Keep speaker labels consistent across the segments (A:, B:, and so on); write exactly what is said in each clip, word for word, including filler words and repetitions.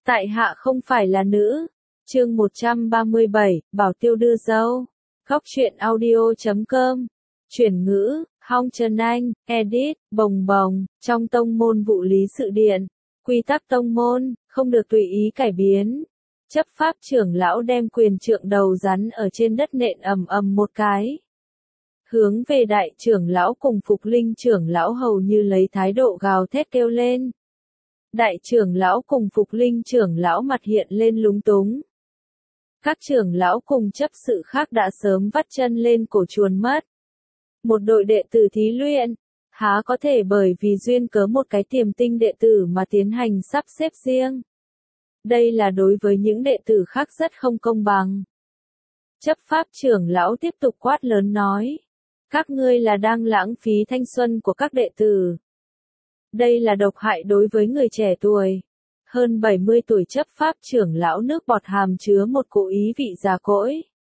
A: Tại hạ không phải là nữ. Chương một trăm ba mươi bảy, Bảo Tiêu đưa dâu. Góc truyện audio chấm com. Chuyển ngữ, Hong Trần Anh, edit, bồng bồng, trong tông môn vụ lý sự điện. Quy tắc tông môn, không được tùy ý cải biến. Chấp pháp trưởng lão đem quyền trượng đầu rắn ở trên đất nện ầm ầm một cái. Hướng về đại trưởng lão cùng Phục Linh trưởng lão hầu như lấy thái độ gào thét kêu lên. Đại trưởng lão cùng Phục Linh trưởng lão mặt hiện lên lúng túng. Các trưởng lão cùng chấp sự khác đã sớm vắt chân lên cổ chuồn mất. Một đội đệ tử thí luyện, há có thể bởi vì duyên cớ một cái tiềm tinh đệ tử mà tiến hành sắp xếp riêng. Đây là đối với những đệ tử khác rất không công bằng. Chấp pháp trưởng lão tiếp tục quát lớn nói. Các ngươi là đang lãng phí thanh xuân của các đệ tử. Đây là độc hại đối với người trẻ tuổi. Hơn bảy mươi tuổi chấp pháp trưởng lão nước bọt hàm chứa một cỗ ý vị già cỗi.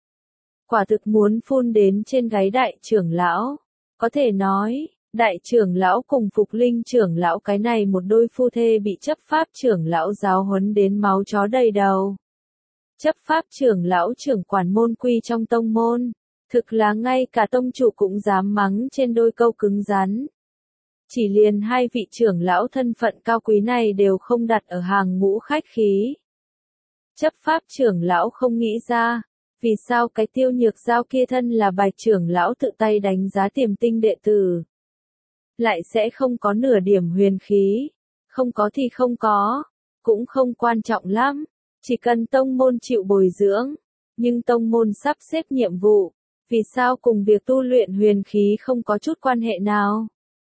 A: Quả thực muốn phun đến trên gáy đại trưởng lão. Có thể nói, đại trưởng lão cùng Phục Linh trưởng lão cái này một đôi phu thê bị chấp pháp trưởng lão giáo huấn đến máu chó đầy đầu. Chấp pháp trưởng lão trưởng quản môn quy trong tông môn. Thực là ngay cả tông chủ cũng dám mắng trên đôi câu cứng rắn. Chỉ liền hai vị trưởng lão thân phận cao quý này đều không đặt ở hàng ngũ khách khí. Chấp pháp trưởng lão không nghĩ ra, vì sao cái Tiêu Nhược Giao kia thân là Bạch trưởng lão tự tay đánh giá tiềm tinh đệ tử. Lại sẽ không có nửa điểm huyền khí, không có thì không có, cũng không quan trọng lắm, chỉ cần tông môn chịu bồi dưỡng, nhưng tông môn sắp xếp nhiệm vụ, vì sao cùng việc tu luyện huyền khí không có chút quan hệ nào?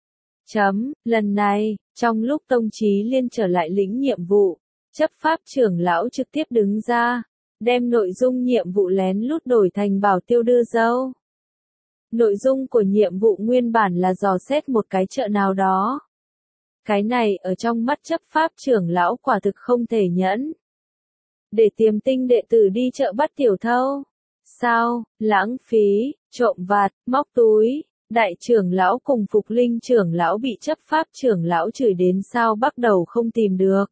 A: Chấm, lần này, trong lúc Tông Chí Liên trở lại lĩnh nhiệm vụ, chấp pháp trưởng lão trực tiếp đứng ra, đem nội dung nhiệm vụ lén lút đổi thành Bảo Tiêu đưa dâu. Nội dung của nhiệm vụ nguyên bản là dò xét một cái chợ nào đó. Cái này ở trong mắt chấp pháp trưởng lão quả thực không thể nhẫn. Để tiềm tinh đệ tử đi chợ bắt tiểu thâu. Sao, lãng phí, trộm vặt, móc túi. Đại trưởng lão cùng Phục Linh trưởng lão bị chấp pháp trưởng lão chửi đến sao bắt đầu không tìm được.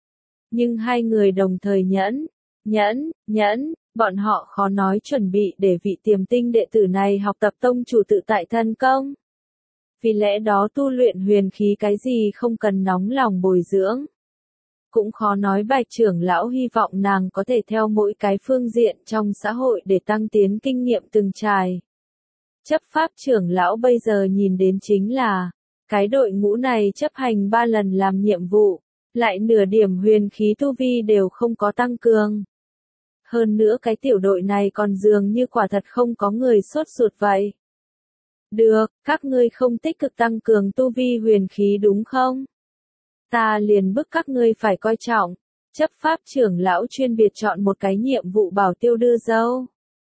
A: Nhưng hai người đồng thời nhẫn, nhẫn, nhẫn, bọn họ khó nói chuẩn bị để vị tiềm tinh đệ tử này học tập tông chủ tự tại thân công. Vì lẽ đó tu luyện huyền khí cái gì không cần nóng lòng bồi dưỡng. Cũng khó nói Bạch trưởng lão hy vọng nàng có thể theo mỗi cái phương diện trong xã hội để tăng tiến kinh nghiệm từng trải. Chấp pháp trưởng lão bây giờ nhìn đến chính là, cái đội ngũ này chấp hành ba lần làm nhiệm vụ, lại nửa điểm huyền khí tu vi đều không có tăng cường. Hơn nữa cái tiểu đội này còn dường như quả thật không có người sốt ruột vậy. Được, các ngươi không tích cực tăng cường tu vi huyền khí đúng không? Ta liền bức các ngươi phải coi trọng. Chấp pháp trưởng lão chuyên biệt chọn một cái nhiệm vụ Bảo Tiêu đưa dâu.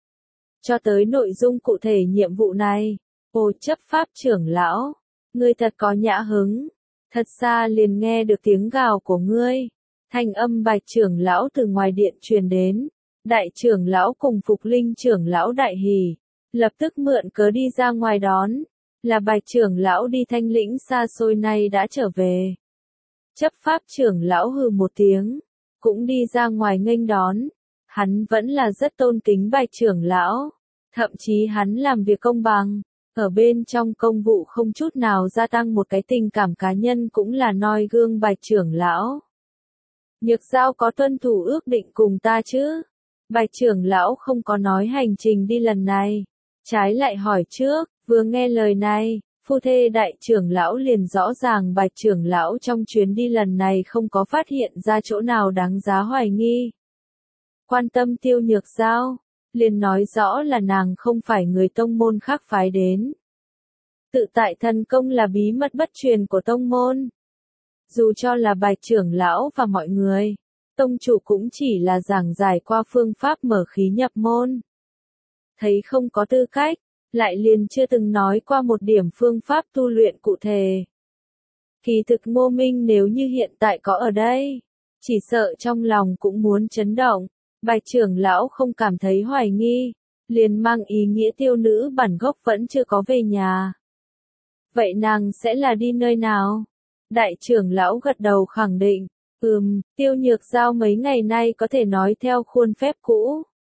A: Cho tới nội dung cụ thể nhiệm vụ này, ồ chấp pháp trưởng lão, ngươi thật có nhã hứng, thật xa liền nghe được tiếng gào của ngươi, thanh âm Bạch trưởng lão từ ngoài điện truyền đến, đại trưởng lão cùng Phục Linh trưởng lão đại hỉ, lập tức mượn cớ đi ra ngoài đón, là Bạch trưởng lão đi thanh lĩnh xa xôi này đã trở về. Chấp pháp trưởng lão hừ một tiếng, cũng đi ra ngoài nghênh đón. Hắn vẫn là rất tôn kính Bạch trưởng lão, thậm chí hắn làm việc công bằng, ở bên trong công vụ không chút nào gia tăng một cái tình cảm cá nhân cũng là noi gương Bạch trưởng lão. Nhược Giao có tuân thủ ước định cùng ta chứ? Bạch trưởng lão không có nói hành trình đi lần này, trái lại hỏi trước, vừa nghe lời này, phu thê đại trưởng lão liền rõ ràng Bạch trưởng lão trong chuyến đi lần này không có phát hiện ra chỗ nào đáng giá hoài nghi. Quan tâm Tiêu Nhược Giao, liền nói rõ là nàng không phải người tông môn khác phái đến. Tự tại thần công là bí mật bất truyền của tông môn. Dù cho là Bạch trưởng lão và mọi người, tông chủ cũng chỉ là giảng giải qua phương pháp mở khí nhập môn. Thấy không có tư cách, lại liền chưa từng nói qua một điểm phương pháp tu luyện cụ thể. Kỳ thực Ngô Minh nếu như hiện tại có ở đây, chỉ sợ trong lòng cũng muốn chấn động. Bạch trưởng lão không cảm thấy hoài nghi, liền mang ý nghĩa tiêu nữ bản gốc vẫn chưa có về nhà. Vậy nàng sẽ là đi nơi nào? Đại trưởng lão gật đầu khẳng định, Ừm, Tiêu Nhược Giao mấy ngày nay có thể nói theo khuôn phép cũ.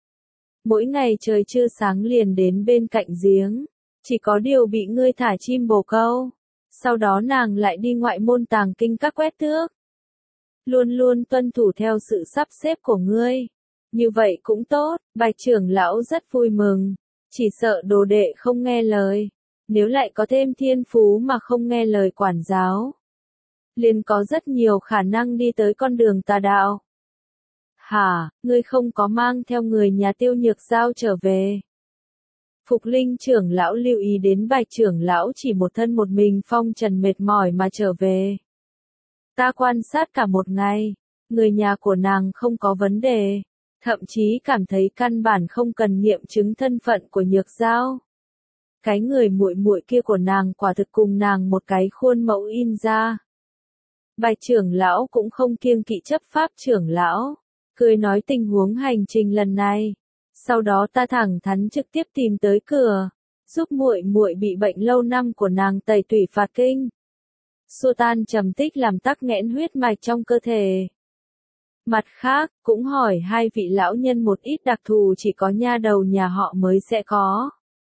A: Mỗi ngày trời chưa sáng liền đến bên cạnh giếng, chỉ có điều bị ngươi thả chim bồ câu. Sau đó nàng lại đi ngoại môn tàng kinh các quét tước. Luôn luôn tuân thủ theo sự sắp xếp của ngươi. Như vậy cũng tốt, Bạch trưởng lão rất vui mừng. Chỉ sợ đồ đệ không nghe lời. Nếu lại có thêm thiên phú mà không nghe lời quản giáo, liền có rất nhiều khả năng đi tới con đường tà đạo. Hả, ngươi không có mang theo người nhà Tiêu Nhược Giao trở về? Phục Linh trưởng lão lưu ý đến Bạch trưởng lão chỉ một thân một mình phong trần mệt mỏi mà trở về. Ta quan sát cả một ngày, người nhà của nàng không có vấn đề, thậm chí cảm thấy căn bản không cần nghiệm chứng thân phận của Nhược Giao. Cái người muội muội kia của nàng quả thực cùng nàng một cái khuôn mẫu in ra. Bạch trưởng lão cũng không kiêng kỵ chấp pháp trưởng lão, cười nói tình huống hành trình lần này. Sau đó ta thẳng thắn trực tiếp tìm tới cửa, giúp muội muội bị bệnh lâu năm của nàng tẩy tủy phạt kinh, xua tan trầm tích làm tắc nghẽn huyết mạch trong cơ thể. Mặt khác, cũng hỏi hai vị lão nhân một ít đặc thù chỉ có nha đầu nhà họ mới sẽ có.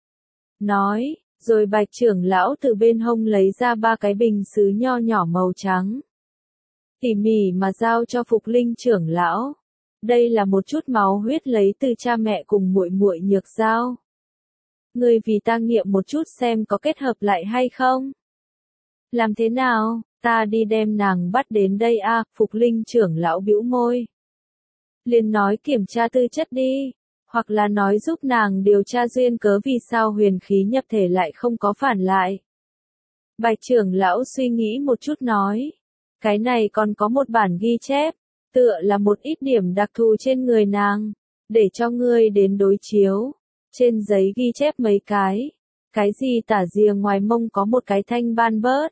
A: Nói, rồi Bạch trưởng lão từ bên hông lấy ra ba cái bình sứ nho nhỏ màu trắng. Tỉ mỉ mà giao cho Phục Linh trưởng lão. Đây là một chút máu huyết lấy từ cha mẹ cùng muội muội Nhược Giao. Ngươi vì ta nghiệm một chút xem có kết hợp lại hay không? Làm thế nào, ta đi đem nàng bắt đến đây a? À, Phục Linh trưởng lão bĩu môi. Liền nói kiểm tra tư chất đi, hoặc là nói giúp nàng điều tra duyên cớ vì sao huyền khí nhập thể lại không có phản lại. Bạch trưởng lão suy nghĩ một chút nói, cái này còn có một bản ghi chép, tựa là một ít điểm đặc thù trên người nàng, để cho ngươi đến đối chiếu. Trên giấy ghi chép mấy cái, cái gì tả rìa ngoài mông có một cái thanh ban bớt,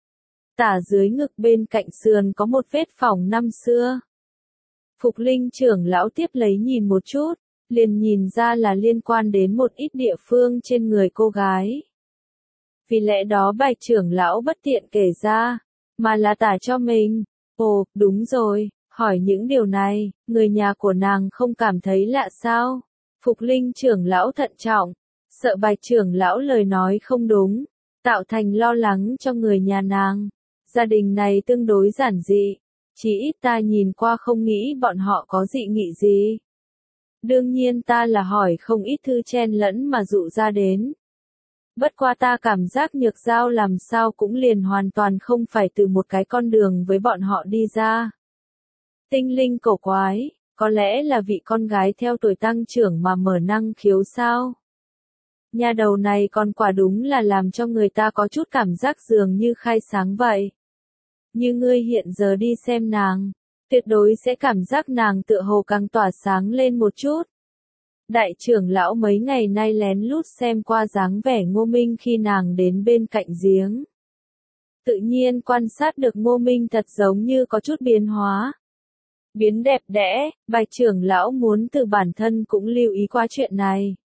A: tả dưới ngực bên cạnh sườn có một vết phỏng năm xưa. Phục Linh trưởng lão tiếp lấy nhìn một chút, liền nhìn ra là liên quan đến một ít địa phương trên người cô gái. Vì lẽ đó Bạch trưởng lão bất tiện kể ra, mà là tả cho mình. Ồ, đúng rồi, hỏi những điều này, người nhà của nàng không cảm thấy lạ sao? Phục Linh trưởng lão thận trọng, sợ Bạch trưởng lão lời nói không đúng, tạo thành lo lắng cho người nhà nàng. Gia đình này tương đối giản dị, chỉ ít ta nhìn qua không nghĩ bọn họ có dị nghị gì. Đương nhiên ta là hỏi không ít thư chen lẫn mà dụ ra đến. Bất qua ta cảm giác Nhược Giao làm sao cũng liền hoàn toàn không phải từ một cái con đường với bọn họ đi ra. Tinh linh cổ quái, có lẽ là vị con gái theo tuổi tăng trưởng mà mở năng khiếu sao. Nhà đầu này còn quả đúng là làm cho người ta có chút cảm giác dường như khai sáng vậy. Như ngươi hiện giờ đi xem nàng, tuyệt đối sẽ cảm giác nàng tựa hồ càng tỏa sáng lên một chút. Đại trưởng lão mấy ngày nay lén lút xem qua dáng vẻ Ngô Minh khi nàng đến bên cạnh giếng. Tự nhiên quan sát được Ngô Minh thật giống như có chút biến hóa. Biến đẹp đẽ, Bạch trưởng lão muốn từ bản thân cũng lưu ý qua chuyện này.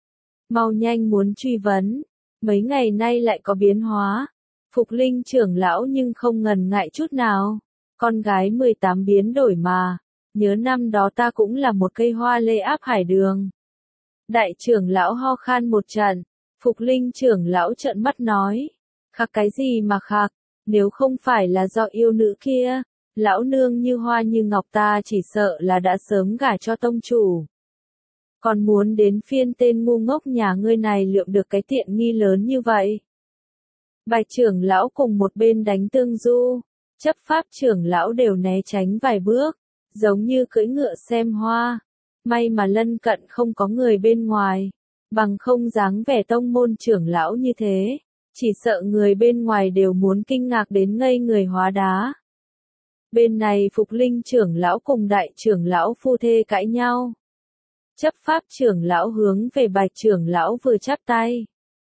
A: Mau nhanh muốn truy vấn, mấy ngày nay lại có biến hóa. Phục Linh trưởng lão nhưng không ngần ngại chút nào. Con gái mười tám biến đổi mà, nhớ năm đó ta cũng là một cây hoa lê áp hải đường. Đại trưởng lão ho khan một trận, Phục Linh trưởng lão trợn mắt nói, khạc cái gì mà khạc, nếu không phải là do yêu nữ kia, lão nương như hoa như ngọc ta chỉ sợ là đã sớm gả cho tông chủ. Còn muốn đến phiên tên ngu ngốc nhà ngươi này lượm được cái tiện nghi lớn như vậy. Bạch trưởng lão cùng một bên đánh tương du, chấp pháp trưởng lão đều né tránh vài bước, giống như cưỡi ngựa xem hoa. May mà lân cận không có người bên ngoài, bằng không dáng vẻ tông môn trưởng lão như thế, chỉ sợ người bên ngoài đều muốn kinh ngạc đến ngây người hóa đá. Bên này Phục Linh trưởng lão cùng đại trưởng lão phu thê cãi nhau. Chấp pháp trưởng lão hướng về Bạch trưởng lão vừa chắp tay.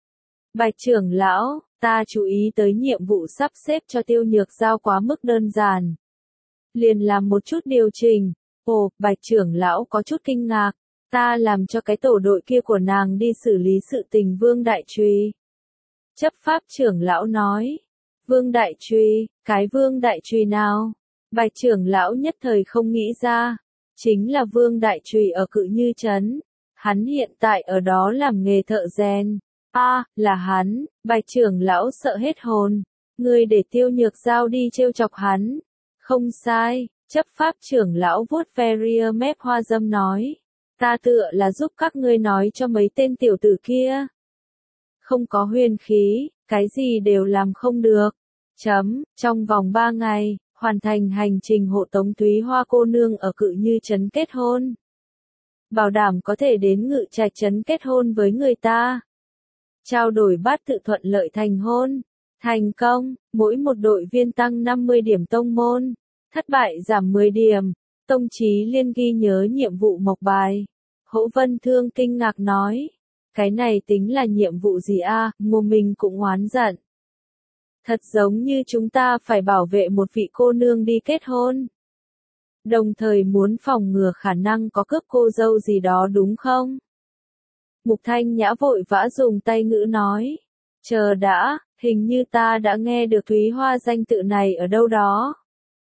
A: Bạch trưởng lão, ta chú ý tới nhiệm vụ sắp xếp cho Tiêu Nhược Giao quá mức đơn giản. Liền làm một chút điều chỉnh. Ồ, Bạch trưởng lão có chút kinh ngạc. Ta làm cho cái tổ đội kia của nàng đi xử lý sự tình Vương Đại Trùy. Chấp pháp trưởng lão nói. Vương Đại Trùy, cái Vương Đại Trùy nào? Bạch trưởng lão nhất thời không nghĩ ra, chính là Vương Đại Trùy ở Cự Như Trấn. Hắn hiện tại ở đó làm nghề thợ rèn. A, à, là hắn. Bạch trưởng lão sợ hết hồn. Ngươi để Tiêu Nhược Giao đi trêu chọc hắn. Không sai, chấp pháp trưởng lão vuốt ve ria mép hoa dâm nói. Ta tựa là giúp các ngươi nói cho mấy tên tiểu tử kia. Không có huyền khí, cái gì đều làm không được. Chấm, trong vòng ba ngày, hoàn thành hành trình hộ tống Thúy Hoa cô nương ở Cự Như Trấn kết hôn. Bảo đảm có thể đến Ngự Trạch Trấn kết hôn với người ta. Trao đổi bát tự thuận lợi thành hôn. Thành công, mỗi một đội viên tăng năm mươi điểm tông môn. Thất bại giảm mười điểm. Tông Chí Liên ghi nhớ nhiệm vụ mộc bài. Hỗ Vân Thương kinh ngạc nói. Cái này tính là nhiệm vụ gì a? À? Ngô Minh cũng oán giận. Thật giống như chúng ta phải bảo vệ một vị cô nương đi kết hôn. Đồng thời muốn phòng ngừa khả năng có cướp cô dâu gì đó đúng không? Mục Thanh Nhã vội vã dùng tay ngữ nói. Chờ đã, hình như ta đã nghe được Thúy Hoa danh tự này ở đâu đó.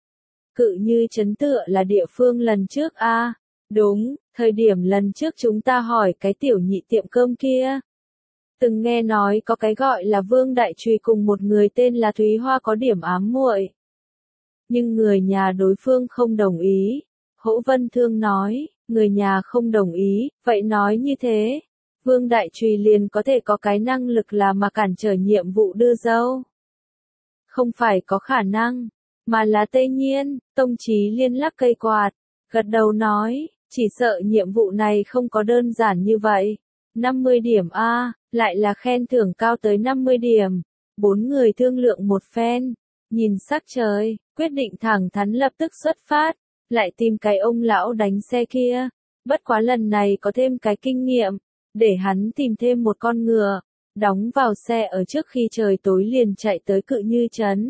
A: Cự Như Trấn tựa là địa phương lần trước a. À? Đúng, thời điểm lần trước chúng ta hỏi cái tiểu nhị tiệm cơm kia. Từng nghe nói có cái gọi là Vương Đại Trùy cùng một người tên là Thúy Hoa có điểm ám muội. Nhưng người nhà đối phương không đồng ý. Hỗ Vân Thương nói, người nhà không đồng ý, vậy nói như thế. Vương Đại Trùy liền có thể có cái năng lực là mà cản trở nhiệm vụ đưa dâu. Không phải có khả năng, mà là tây nhiên, Tông Chí Liên lắc cây quạt, gật đầu nói, chỉ sợ nhiệm vụ này không có đơn giản như vậy. năm mươi điểm a, lại là khen thưởng cao tới năm mươi điểm. Bốn người thương lượng một phen, nhìn sắc trời, quyết định thẳng thắn lập tức xuất phát, lại tìm cái ông lão đánh xe kia. Bất quá lần này có thêm cái kinh nghiệm, để hắn tìm thêm một con ngựa, đóng vào xe ở trước khi trời tối liền chạy tới Cự Như Trấn.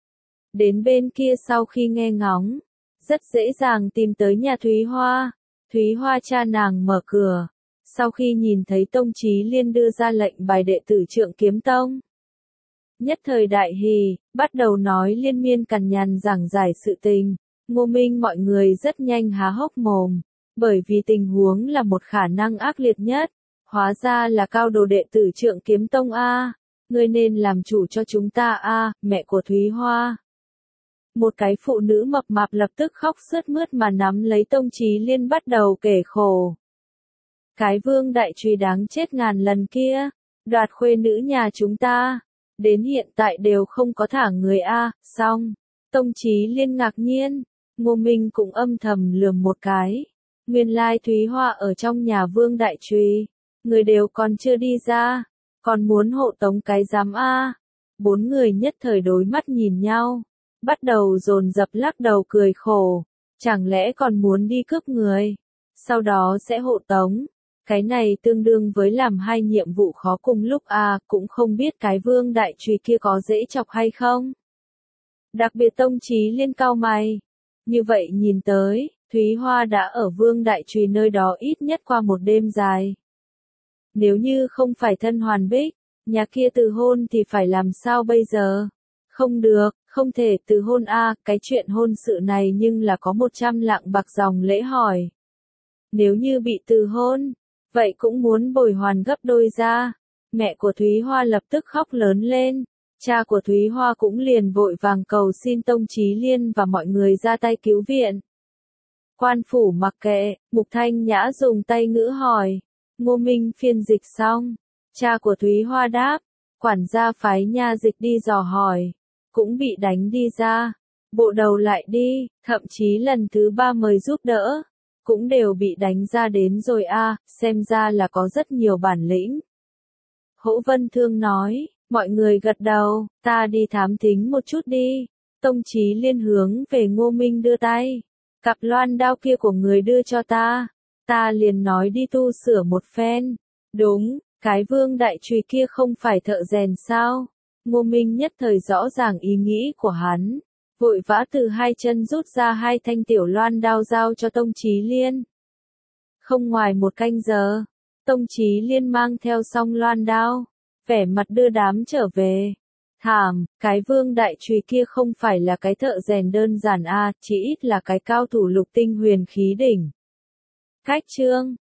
A: Đến bên kia sau khi nghe ngóng, rất dễ dàng tìm tới nhà Thúy Hoa. Thúy Hoa cha nàng mở cửa, sau khi nhìn thấy Tông Chí Liên đưa ra lệnh bài đệ tử Trượng Kiếm Tông. Nhất thời đại hỉ, bắt đầu nói liên miên cằn nhằn giảng giải sự tình. Ngô Minh mọi người rất nhanh há hốc mồm, bởi vì tình huống là một khả năng ác liệt nhất. Hóa ra là cao đồ đệ tử Trượng Kiếm Tông a, ngươi nên làm chủ cho chúng ta a, mẹ của Thúy Hoa. Một cái phụ nữ mập mạp lập tức khóc sướt mướt mà nắm lấy Tông Chí Liên bắt đầu kể khổ. Cái Vương Đại Trùy đáng chết ngàn lần kia, đoạt khuê nữ nhà chúng ta, đến hiện tại đều không có thả người a, xong. Tông Chí Liên ngạc nhiên, Ngô Minh cũng âm thầm lườm một cái. Nguyên lai Thúy Hoa ở trong nhà Vương Đại Trùy, người đều còn chưa đi ra, còn muốn hộ tống cái giám a. Bốn người nhất thời đối mắt nhìn nhau, bắt đầu dồn dập lắc đầu cười khổ, chẳng lẽ còn muốn đi cướp người, sau đó sẽ hộ tống. Cái này tương đương với làm hai nhiệm vụ khó cùng lúc a, cũng không biết cái Vương Đại Trùy kia có dễ chọc hay không. Đặc biệt Tông Chí Liên cau mày, như vậy nhìn tới, Thúy Hoa đã ở Vương Đại Trùy nơi đó ít nhất qua một đêm dài. Nếu như không phải thân hoàn bích, nhà kia từ hôn thì phải làm sao bây giờ? Không được, không thể từ hôn a, cái chuyện hôn sự này nhưng là có một trăm lạng bạc dòng lễ hỏi. Nếu như bị từ hôn, vậy cũng muốn bồi hoàn gấp đôi ra. Mẹ của Thúy Hoa lập tức khóc lớn lên, cha của Thúy Hoa cũng liền vội vàng cầu xin Tông Chí Liên và mọi người ra tay cứu viện. Quan phủ mặc kệ, Mục Thanh Nhã dùng tay ngữ hỏi. Ngô Minh phiên dịch xong, cha của Thúy Hoa đáp, quản gia phái nha dịch đi dò hỏi, cũng bị đánh đi ra, bộ đầu lại đi, thậm chí lần thứ ba mời giúp đỡ, cũng đều bị đánh ra đến rồi a, xem ra là có rất nhiều bản lĩnh. Hỗ Vân Thương nói, mọi người gật đầu, ta đi thám thính một chút đi. Tông Chí Liên hướng về Ngô Minh đưa tay, cặp loan đao kia của người đưa cho ta. Ta liền nói đi tu sửa một phen. Đúng, cái Vương Đại Trùy kia không phải thợ rèn sao? Ngô Minh nhất thời rõ ràng ý nghĩ của hắn, vội vã từ hai chân rút ra hai thanh tiểu loan đao giao cho Tông Chí Liên. Không ngoài một canh giờ, Tông Chí Liên mang theo song loan đao, vẻ mặt đưa đám trở về. Thảm, cái vương đại chùy kia không phải là cái thợ rèn đơn giản a, chỉ ít là cái cao thủ lục tinh huyền khí đỉnh. Cách chương